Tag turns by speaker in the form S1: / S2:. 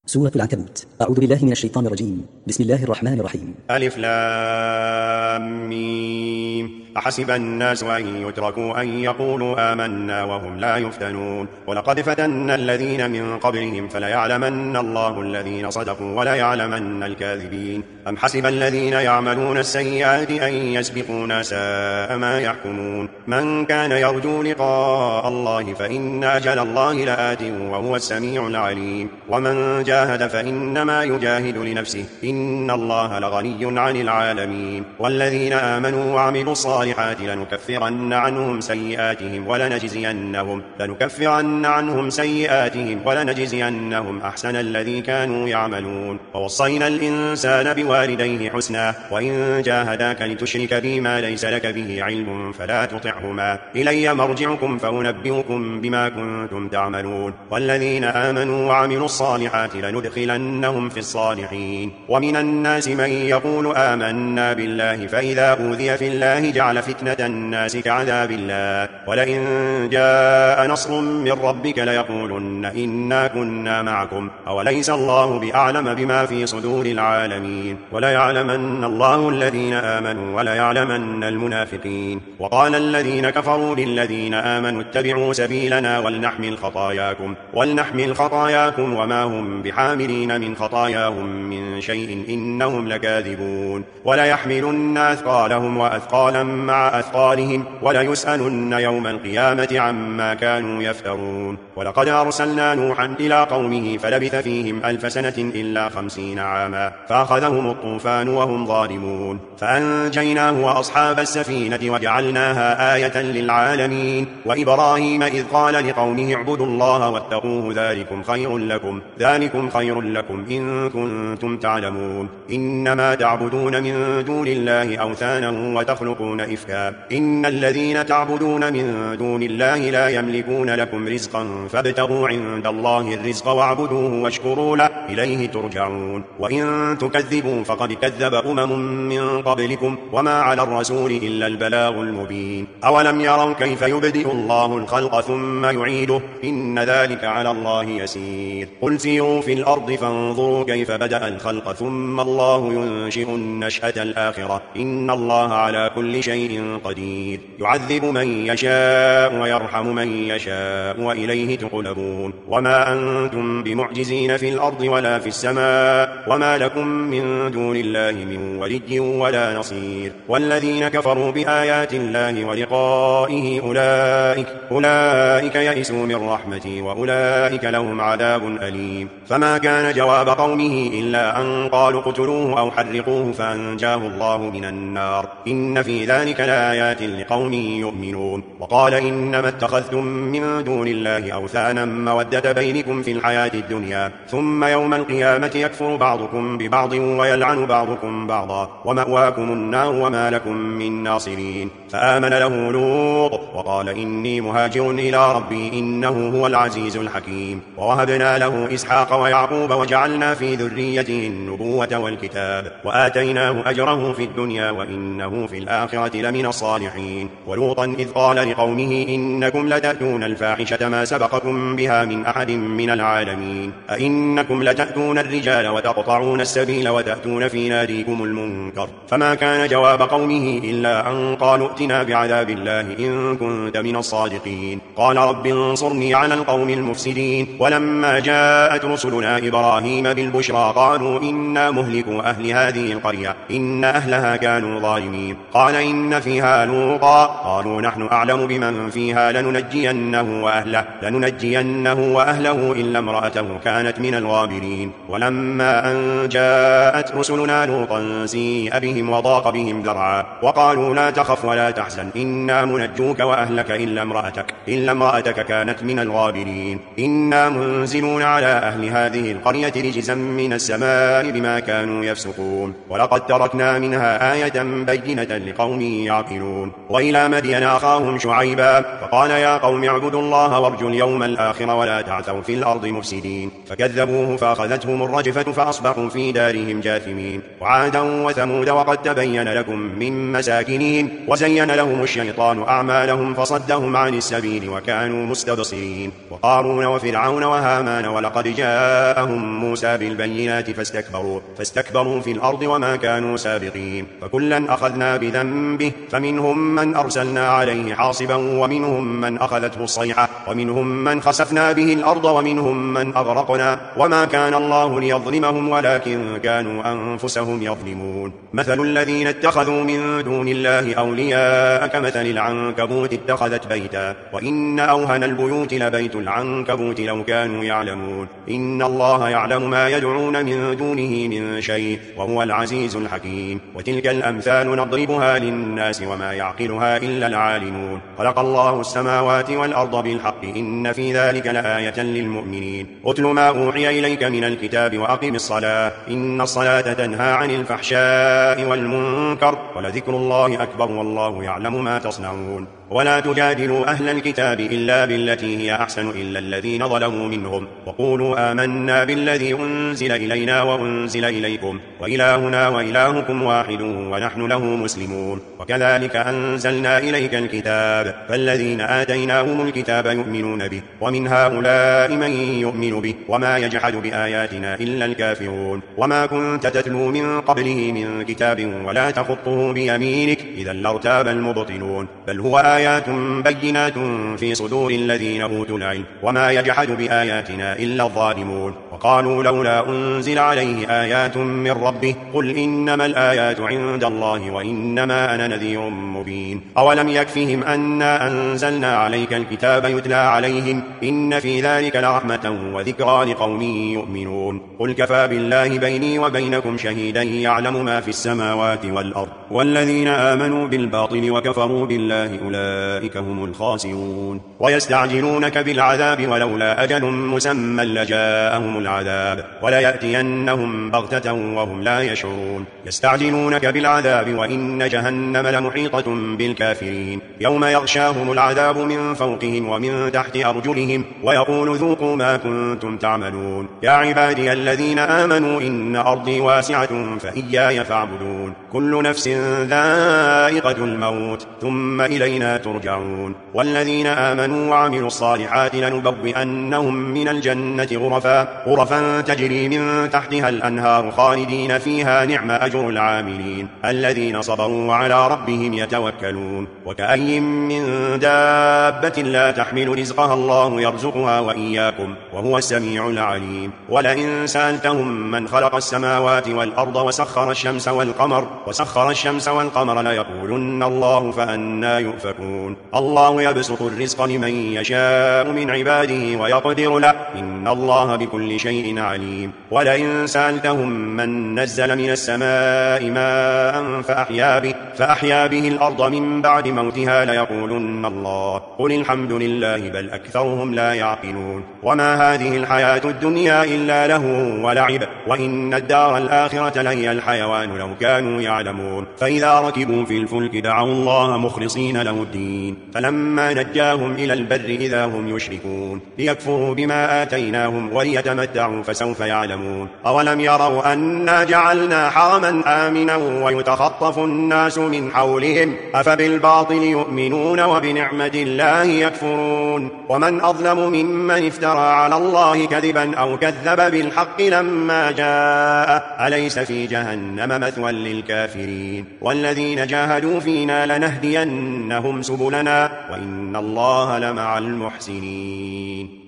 S1: سورة العنكبوت. أعوذ بالله من الشيطان الرجيم. بسم الله الرحمن الرحيم.
S2: ألف لام ميم. أحسب الناس أن يتركوا أن يقولوا آمنا وهم لا يفتنون. ولقد فتنا الذين من قبلهم فليعلمن الله الذين صدقوا وليعلمن الكاذبين. أم حسب الذين يعملون السيئات أن يسبقونا ساء ما يحكمون. من كان يرجو لقاء الله فإن أجل الله لآت وهو السميع العليم. ومن جاهد فإنما يجاهد لنفسه إن الله لغني عن العالمين. والذين آمنوا وعملوا الصالحات لنكفرن عنهم سيئاتهم ولنجزينهم أحسن الذي كانوا يعملون. ووصينا الإنسان بوالديه حسنا وإن جاهداك لتشرك بي ما ليس لك به علم فلا تطعهما إلي مرجعكم فأنبئكم بما كنتم تعملون. والذين آمنوا وعملوا الصالحات لندخلنهم في الصالحين. ومن الناس من يقول آمنا بالله فإذا أوذي في الله جعل فتنة الناس كعذاب الله ولئن جاء نصر من ربك ليقولن إنا كنا معكم أوليس الله بأعلم بما في صدور العالمين. وليعلمن الله الذين آمنوا وليعلمن المنافقين. وقال الذين كفروا للذين آمنوا اتبعوا سبيلنا ولنحمل خطاياكم وما هم بحاملين من خطاياهم من شيء إنهم لكاذبون. وليحملن أثقالهم وأثقالا مع أثقالهم وليسألن يوم القيامة عما كانوا يفترون. ولقد أرسلنا نوحا إلى قومه فلبث فيهم 1000 سنة إلا 50 عاما فأخذهم الطوفان وهم ظالمون فأنجيناه وأصحاب السفينة وجعلناها آية للعالمين. وإبراهيم إذ قال لقومه اعبدوا الله واتقوه ذلكم خير لكم إن كنتم تعلمون. إنما تعبدون من دون الله أوثانا وتخلقون إفكا إن الذين تعبدون من دون الله لا يملكون لكم رزقا فابتغوا عند الله الرزق واعبدوه واشكروا له إليه ترجعون. وإن تكذبوا فقد كذب من قبلكم وما على الرسول إلا البلاغ المبين. أولم يروا كيف يبدئ الله الخلق ثم يعيده إن ذلك على الله يسير. قل سيروا في الأرض فانظروا كيف بدأ الخلق ثم الله ينشئ النشأة الآخرة إن الله على كل شيء قدير. يعذب من يشاء ويرحم من يشاء وإليه تقلبون. وما أنتم بمعجزين في الأرض ولا في السماء وما لكم من دون الله من ولي ولا نصير. والذين كفروا بآيات الله ولقائه أولئك يئسوا من رحمتي وأولئك لهم عذاب أليم. فما كان جواب قومه إلا أن قالوا اقتلوه أو حرقوه فأنجاه الله من النار إن في ذلك لآيات لقوم يؤمنون. وقال إنما اتخذتم من دون الله أوثانا مودة بينكم في الحياة الدنيا ثم يوم القيامة يكفر بعضكم ببعض ويلعن بعضكم بعضا ومأواكم النار وما لكم من ناصرين. فآمن له لوط وقال إني مهاجر إلى ربي إنه هو العزيز الحكيم. ووهبنا له إسحاق ويعقوب وجعلنا في ذريته النبوة والكتاب وآتيناه أجره في الدنيا وإنه في الآخرة لمن الصالحين. ولوطا إذ قال لقومه إنكم لتأتون الفاحشة ما سبقكم بها من أحد من العالمين أئنكم لتأتون الرجال وتقطعون السبيل وتأتون في ناديكم المنكر. فما كان جواب قومه إلا أن قالوا ائتنا بعذاب الله إن كنت من الصادقين. قال رب انصرني على القوم المفسدين. ولما جاءت رسلنا إبراهيم بالبشرى قالوا إنا مهلكوا أهل هذه القرية إن أهلها كانوا ظالمين. قال إن فيها لوطا قالوا نحن أعلم بمن فيها لننجينه وأهله إلا امرأته كانت من الغابرين. ولما أن جاءت رسلنا لوطا سيء بهم وضاق بهم ذرعا وقالوا لا تخف ولا تحزن إنا منجوك وأهلك إلا امرأتك كانت من الغابرين. إنا منزلون على أهل هذه القرية رجزا من السماء بما كانوا يفسقون. ولقد تركنا منها آية بينة لقوم يعقلون. وإلى مدين أخاهم شعيبا فقال يا قوم اعبدوا الله وارجوا اليوم الآخر ولا تعثوا في الأرض مفسدين. فكذبوه فأخذتهم الرجفة فأصبحوا في دارهم جاثمين. وعادا وثمود وقد تبين لكم من مساكنهم وزين لهم الشيطان أعمالهم فصدهم عن السبيل وكانوا مستبصرين. وقارون وفرعون وهامان ولقد جاء جاءهم موسى بالبينات فاستكبروا في الأرض وما كانوا سابقين. فكلا أخذنا بذنبه، فمنهم من أرسلنا عليه حاصبا، ومنهم من أخذته الصيحة، ومنهم من خسفنا به الأرض، ومنهم من أغرقنا. وما كان الله ليظلمهم ولكن كانوا أنفسهم يظلمون. مثل الذين اتخذوا من دون الله أولياء كمثل العنكبوت اتخذت بيتا، وإن أوهن البيوت لبيت العنكبوت لو كانوا يعلمون. إن الله يعلم ما يدعون من دونه من شيء، وهو العزيز الحكيم. وتلك الأمثال نضربها للناس وما يعقلها إلا العالمون. خلق الله السماوات والأرض بالحق، إن في ذلك لآية للمؤمنين. أتل ما أوحي إليك من الكتاب وأقم الصلاة، إن الصلاة تنهى عن الفحشاء والمنكر، ولذكر الله أكبر والله يعلم ما تصنعون. ولا تجادلوا أهل الكتاب إلا بالتي هي أحسن إلا الذين ظلموا منهم، وقولوا آمنا بالذي أنزل إلينا وأنزل إليكم وإلهنا وإلهكم واحد ونحن له مسلمون. وكذلك أنزلنا إليك الكتاب، فالذين آتيناهم الكتاب يؤمنون به، ومن هؤلاء من يؤمن به، وما يجحد بآياتنا إلا الكافرون. وما كنت تتلو من قبله من كتاب ولا تخطه بيمينك، إذا لارتاب المبطلون. بل هو آيات بينات في صدور الذين أوتوا العلم، وما يجحد بآياتنا إلا الظالمون. وقالوا لولا أنزل عليه آيات من ربه، قل إنما الآيات عند الله وإنما أنا نذير مبين. أولم يكفهم أنا أنزلنا عليك الكتاب يتلى عليهم، إن في ذلك لرحمة وذكرى لقوم يؤمنون. قل كفى بالله بيني وبينكم شهيدا يعلم ما في السماوات والأرض، والذين آمنوا بالباطل وكفروا بالله أولئك هم الخاسرون. ويستعجلونك بالعذاب ولولا أجل مسمى لجاءهم العذاب، وليأتينهم بغتة وهم لا يشعرون. يستعجلونك بالعذاب وإن جهنم لمحيطة بالكافرين. يوم يغشاهم العذاب من فوقهم ومن تحت أرجلهم، ويقول ذوقوا ما كنتم تعملون. يا عبادي الذين آمنوا إن أرضي واسعة فإياي فاعبدون. كل نفس ذائقة الموت ثم إلينا ترجعون. والذين آمنوا وعملوا الصالحات لنبوئنهم من الجنة غرفا تجري من تحتها الأنهار خالدين فيها، نعم أجر العاملين الذين صبروا وعلى ربهم يتوكلون. وكأي من دابة لا تحمل رزقها الله يرزقها وإياكم وهو السميع العليم. ولئن سألتهم من خلق السماوات والأرض وسخر الشمس والقمر ليقولن الله، فأنى يؤفكون. الله يبسط الرزق لمن يشاء من عباده ويقدر له، إن الله بكل شيء عليم. ولئن سألتهم من نزل من السماء ماء فأحيا به الأرض من بعد موتها ليقولن الله، قل الحمد لله بل أكثرهم لا يعقلون. وما هذه الحياة الدنيا إلا له ولعب، وإن الدار الآخرة لهي الحيوان لو كانوا يعلمون. فإذا ركبوا في الفلك دعوا الله مخلصين له الدين، فلما نجاهم إلى البر إذا هم يشركون، ليكفروا بما آتيناهم وليتمتعوا فسوف يعلمون. أولم يروا أنا جعلنا حرما آمنا ويتخطف الناس من حولهم، أفبالباطل يؤمنون وبنعمة الله يكفرون. ومن أظلم ممن افترى على الله كذبا أو كذب بالحق لما جاء، أليس في جهنم مثوى للكافرين. والذين جاهدوا فينا لنهدينهم سبلنا، وإن الله لمع المحسنين.